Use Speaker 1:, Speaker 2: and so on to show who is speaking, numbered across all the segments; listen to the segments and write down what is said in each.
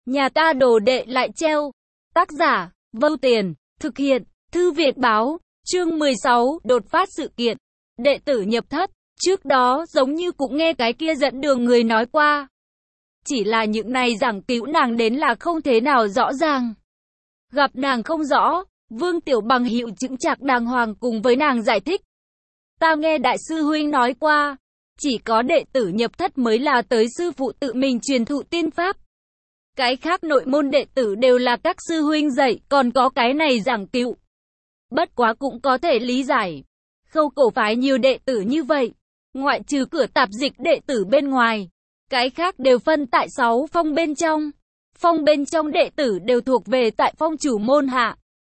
Speaker 1: Nhà ta đồ đệ lại treo. Tác giả, Vâu Tiền, thực hiện, Thư Viện Báo, chương 16, đột phát sự kiện. Đệ tử nhập thất, trước đó giống như cũng nghe cái kia dẫn đường người nói qua. Chỉ là những này giảng cứu nàng đến là không thế nào rõ ràng. Gặp nàng không rõ, Vương Tiểu Bằng hiệu chững chạc đàng hoàng cùng với nàng giải thích. Ta nghe đại sư huynh nói qua, chỉ có đệ tử nhập thất mới là tới sư phụ tự mình truyền thụ tiên pháp. Cái khác nội môn đệ tử đều là các sư huynh dạy, còn có cái này giảng cứu. Bất quá cũng có thể lý giải. Khâu cổ phái nhiều đệ tử như vậy, ngoại trừ cửa tạp dịch đệ tử bên ngoài, cái khác đều phân tại 6 phong bên trong. Phong bên trong đệ tử đều thuộc về tại phong chủ môn hạ.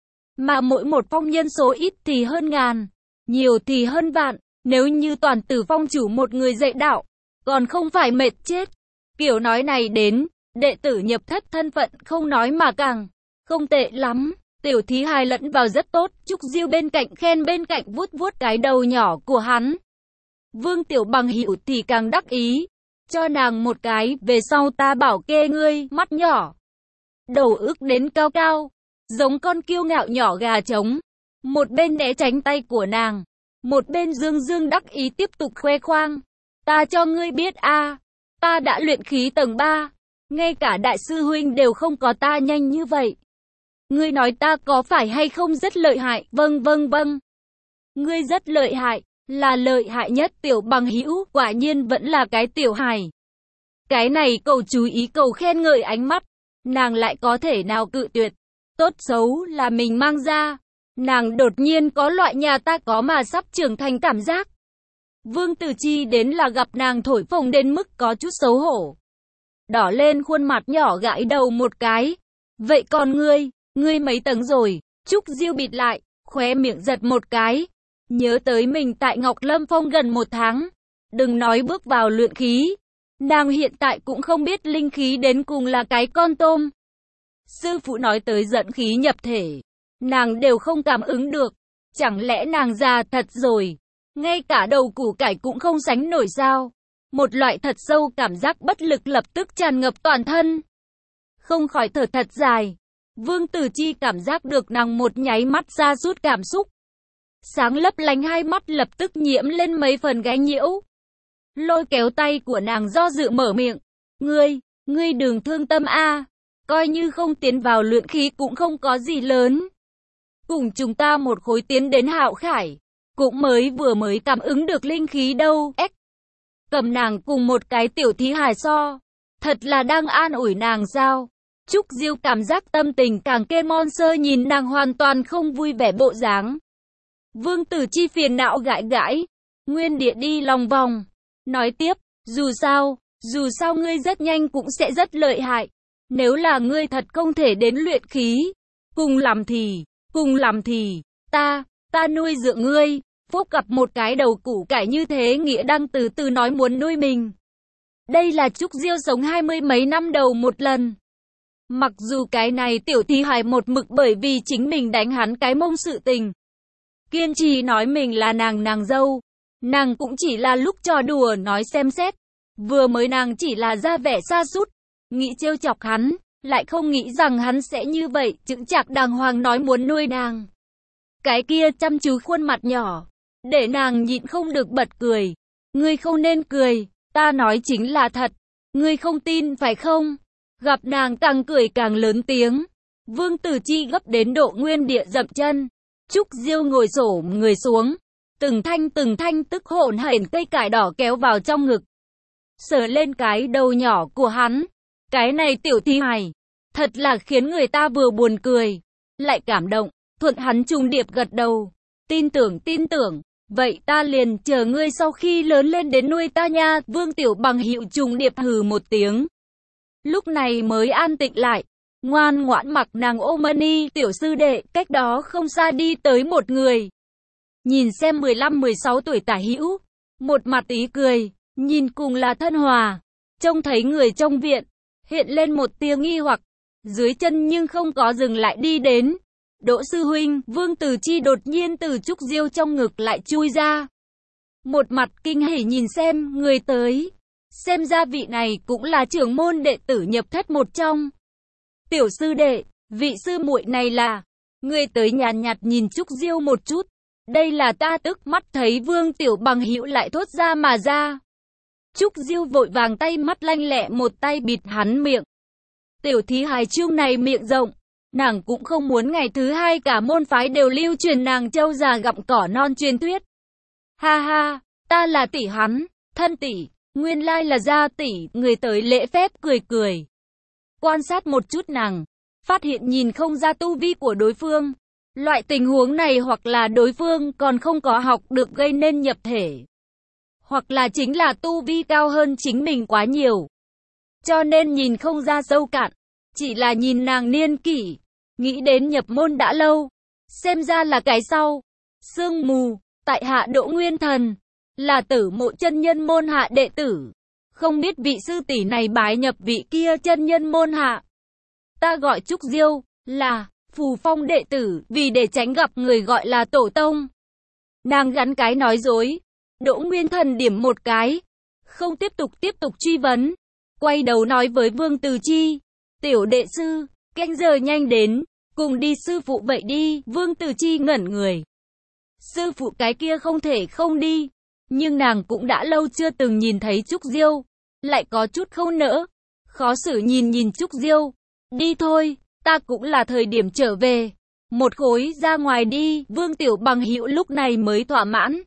Speaker 1: Mà mỗi một phong nhân số ít thì hơn ngàn, nhiều thì hơn vạn. Nếu như toàn tử phong chủ một người dạy đạo, còn không phải mệt chết. Kiểu nói này đến, đệ tử nhập thất thân phận không nói mà càng không tệ lắm. Tiểu thí hài lẫn vào rất tốt, Trúc Diêu bên cạnh khen bên cạnh vuốt vuốt cái đầu nhỏ của hắn. Vương Tiểu Bằng hiệu thì càng đắc ý, cho nàng một cái, về sau ta bảo kê ngươi, mắt nhỏ. Đầu ức đến cao cao, giống con kiêu ngạo nhỏ gà trống. Một bên né tránh tay của nàng, một bên dương dương đắc ý tiếp tục khoe khoang. Ta cho ngươi biết a, ta đã luyện khí tầng 3, ngay cả đại sư huynh đều không có ta nhanh như vậy. Ngươi nói ta có phải hay không rất lợi hại? Vâng vâng vâng. Ngươi rất lợi hại, là lợi hại nhất. Tiểu Bằng hữu quả nhiên vẫn là cái tiểu hài. Cái này cầu chú ý cầu khen ngợi ánh mắt, nàng lại có thể nào cự tuyệt. Tốt xấu là mình mang ra, nàng đột nhiên có loại nhà ta có mà sắp trưởng thành cảm giác. Vương Tử Chi đến là gặp nàng thổi phồng đến mức có chút xấu hổ. Đỏ lên khuôn mặt nhỏ gãi đầu một cái. Vậy còn ngươi mấy tầng rồi? Trúc Diêu bịt lại, khóe miệng giật một cái. Nhớ tới mình tại Ngọc Lâm Phong gần 1 tháng. Đừng nói bước vào luyện khí. Nàng hiện tại cũng không biết linh khí đến cùng là cái con tôm. Sư phụ nói tới dẫn khí nhập thể, nàng đều không cảm ứng được. Chẳng lẽ nàng già thật rồi? Ngay cả đầu củ cải cũng không sánh nổi sao? Một loại thật sâu cảm giác bất lực lập tức tràn ngập toàn thân. Không khỏi thở thật dài. Vương Tử Chi cảm giác được nàng một nháy mắt sa sút cảm xúc. Sáng lấp lánh hai mắt lập tức nhiễm lên mấy phần gáy nhiễu. Lôi kéo tay của nàng do dự mở miệng. Ngươi đừng thương tâm a, coi như không tiến vào luyện khí cũng không có gì lớn. Cùng chúng ta một khối tiến đến Hạo Khải, cũng vừa mới cảm ứng được linh khí đâu. Cầm nàng cùng một cái tiểu thí hài so, thật là đang an ủi nàng sao? Trúc Diêu cảm giác tâm tình càng kê mon sơ nhìn nàng hoàn toàn không vui vẻ bộ dáng. Vương Tử Chi phiền não gãi gãi, nguyên địa đi lòng vòng, nói tiếp, dù sao ngươi rất nhanh cũng sẽ rất lợi hại. Nếu là ngươi thật không thể đến luyện khí, cùng lắm thì, ta nuôi dưỡng ngươi. Phúc gặp một cái đầu củ cải như thế nghĩa đang từ từ nói muốn nuôi mình. Đây là Trúc Diêu sống 20 mấy năm đầu một lần. Mặc dù cái này tiểu thí hài một mực bởi vì chính mình đánh hắn cái mông sự tình, kiên trì nói mình là nàng dâu. Nàng cũng chỉ là lúc trò đùa nói xem xét. Vừa mới nàng chỉ là ra vẻ sa sút, nghĩ trêu chọc hắn, lại không nghĩ rằng hắn sẽ như vậy, chững chạc đàng hoàng nói muốn nuôi nàng. Cái kia chăm chú khuôn mặt nhỏ, để nàng nhịn không được bật cười. Ngươi không nên cười, ta nói chính là thật. Ngươi không tin phải không? Gặp nàng càng cười càng lớn tiếng. Vương Tử Chi gấp đến độ nguyên địa dậm chân. Trúc Diêu ngồi xổm người xuống, từng thanh tức hổn hển cây cải đỏ kéo vào trong ngực, sờ lên cái đầu nhỏ của hắn. Cái này tiểu thí hài, thật là khiến người ta vừa buồn cười, lại cảm động. Thuận hắn trùng điệp gật đầu. Tin tưởng, vậy ta liền chờ ngươi sau khi lớn lên đến nuôi ta nha. Vương Tiểu Bằng hiệu trùng điệp hừ một tiếng. Lúc này mới an tịnh lại, ngoan ngoãn mặc nàng ôm Mani tiểu sư đệ. Cách đó không xa đi tới một người, nhìn xem 15-16 tuổi tả hữu, một mặt ý cười, nhìn cùng là thân hòa. Trông thấy người trong viện, hiện lên một tia nghi hoặc, dưới chân nhưng không có dừng lại đi đến. Đỗ sư huynh. Vương Tử Chi đột nhiên từ Trúc Diêu trong ngực lại chui ra, một mặt kinh hỉ nhìn xem người tới. Xem ra vị này cũng là trưởng môn đệ tử nhập thất một trong. Tiểu sư đệ, vị sư muội này là... Người tới nhàn nhạt nhìn Trúc Diêu một chút. Đây là ta. Tức mắt thấy Vương Tiểu Bằng Hữu lại thốt ra mà ra. Trúc Diêu vội vàng tay mắt lanh lẹ một tay bịt hắn miệng. Tiểu thí hài chương này miệng rộng, nàng cũng không muốn ngày thứ hai cả môn phái đều lưu truyền nàng trâu già gặm cỏ non truyền thuyết. Ha ha, ta là tỷ hắn, thân tỷ, nguyên lai là gia tỷ. Người tới lễ phép cười cười. Quan sát một chút nàng, phát hiện nhìn không ra tu vi của đối phương. Loại tình huống này hoặc là đối phương còn không có học được gây nên nhập thể, hoặc là chính là tu vi cao hơn chính mình quá nhiều, cho nên nhìn không ra sâu cạn. Chỉ là nhìn nàng niên kỷ, nghĩ đến nhập môn đã lâu, xem ra là cái sau. Sương mù, tại hạ Đỗ Nguyên Thần, là Tử Mộ chân nhân môn hạ đệ tử. Không biết vị sư tỷ này bái nhập vị kia chân nhân môn hạ. Ta gọi Trúc Diêu, là Phù Phong đệ tử, vì để tránh gặp người gọi là tổ tông. Nàng gắn cái nói dối. Đỗ Nguyên Thần điểm một cái, không tiếp tục truy vấn, quay đầu nói với Vương Từ Chi, tiểu đệ sư, canh giờ nhanh đến, cùng đi sư phụ vậy đi. Vương Từ Chi ngẩn người. Sư phụ cái kia không thể không đi, nhưng nàng cũng đã lâu chưa từng nhìn thấy Trúc Diêu, lại có chút không nỡ, khó xử nhìn Trúc Diêu. Đi thôi, ta cũng là thời điểm trở về, một khối ra ngoài đi. Vương Tiểu Bằng Hữu lúc này mới thỏa mãn,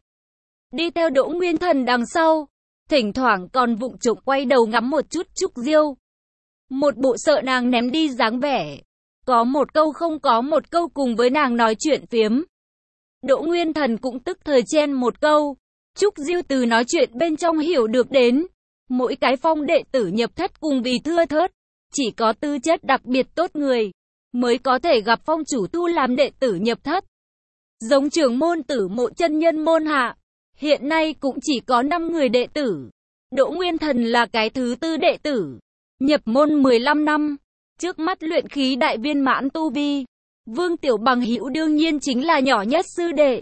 Speaker 1: đi theo Đỗ Nguyên Thần đằng sau, thỉnh thoảng còn vụng trộm quay đầu ngắm một chút Trúc Diêu. Một bộ sợ nàng ném đi dáng vẻ, có một câu không có một câu cùng với nàng nói chuyện phiếm. Đỗ Nguyên Thần cũng tức thời chen một câu. Trúc Diêu từ nói chuyện bên trong hiểu được đến, mỗi cái phong đệ tử nhập thất cùng vì thưa thớt, chỉ có tư chất đặc biệt tốt người mới có thể gặp phong chủ tu làm đệ tử nhập thất. Giống trưởng môn Tử Mộ chân nhân môn hạ, hiện nay cũng chỉ có 5 người đệ tử. Đỗ Nguyên Thần là cái thứ tư đệ tử, nhập môn 15 năm, trước mắt luyện khí đại viên mãn tu vi. Vương Tiểu Bằng Hữu đương nhiên chính là nhỏ nhất sư đệ.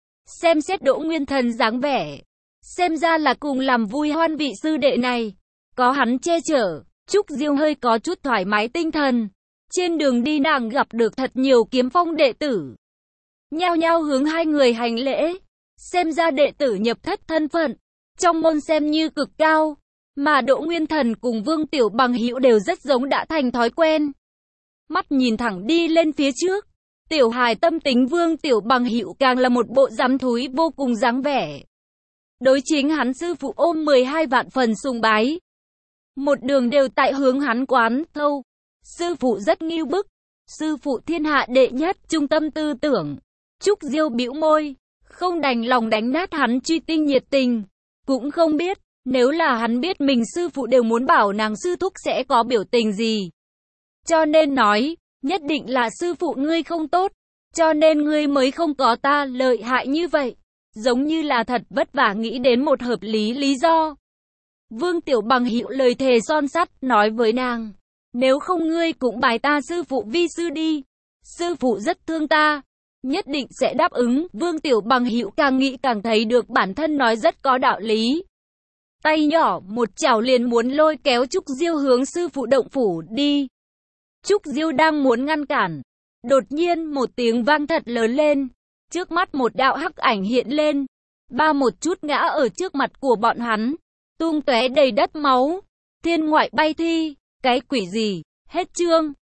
Speaker 1: Xem xét Đỗ Nguyên Thần dáng vẻ, xem ra là cùng làm vui hoan vị sư đệ này, có hắn che chở, Trúc Diêu hơi có chút thoải mái tinh thần. Trên đường đi nàng gặp được thật nhiều kiếm phong đệ tử, nhao nhao hướng hai người hành lễ. Xem ra đệ tử nhập thất thân phận trong môn xem như cực cao, mà Đỗ Nguyên Thần cùng Vương Tiểu Bằng Hữu đều rất giống đã thành thói quen. Mắt nhìn thẳng đi lên phía trước, tiểu hài tâm tính Vương Tiểu Bằng Hữu càng là một bộ dám thúi vô cùng dáng vẻ. Đối chính hắn sư phụ ôm 12 vạn phần sùng bái, một đường đều tại hướng hắn quán thâu. Sư phụ rất ngưu bức, sư phụ thiên hạ đệ nhất, trung tâm tư tưởng. Trúc Diêu bĩu môi, không đành lòng đánh nát hắn truy tinh nhiệt tình. Cũng không biết, nếu là hắn biết mình sư phụ đều muốn bảo nàng sư thúc sẽ có biểu tình gì. Cho nên nói, nhất định là sư phụ ngươi không tốt, cho nên ngươi mới không có ta lợi hại như vậy. Giống như là thật vất vả nghĩ đến một hợp lý lý do. Vương Tiểu Bằng Hữu lời thề son sắt nói với nàng, nếu không ngươi cũng bài ta sư phụ vi sư đi. Sư phụ rất thương ta, nhất định sẽ đáp ứng. Vương Tiểu Bằng Hữu càng nghĩ càng thấy được bản thân nói rất có đạo lý. Tay nhỏ một chảo liền muốn lôi kéo Trúc Diêu hướng sư phụ động phủ đi. Trúc Diêu đang muốn ngăn cản, đột nhiên một tiếng vang thật lớn lên, trước mắt một đạo hắc ảnh hiện lên, ba một chút ngã ở trước mặt của bọn hắn, tung tóe đầy đất máu. Thiên ngoại bay thi, cái quỷ gì? Hết chương.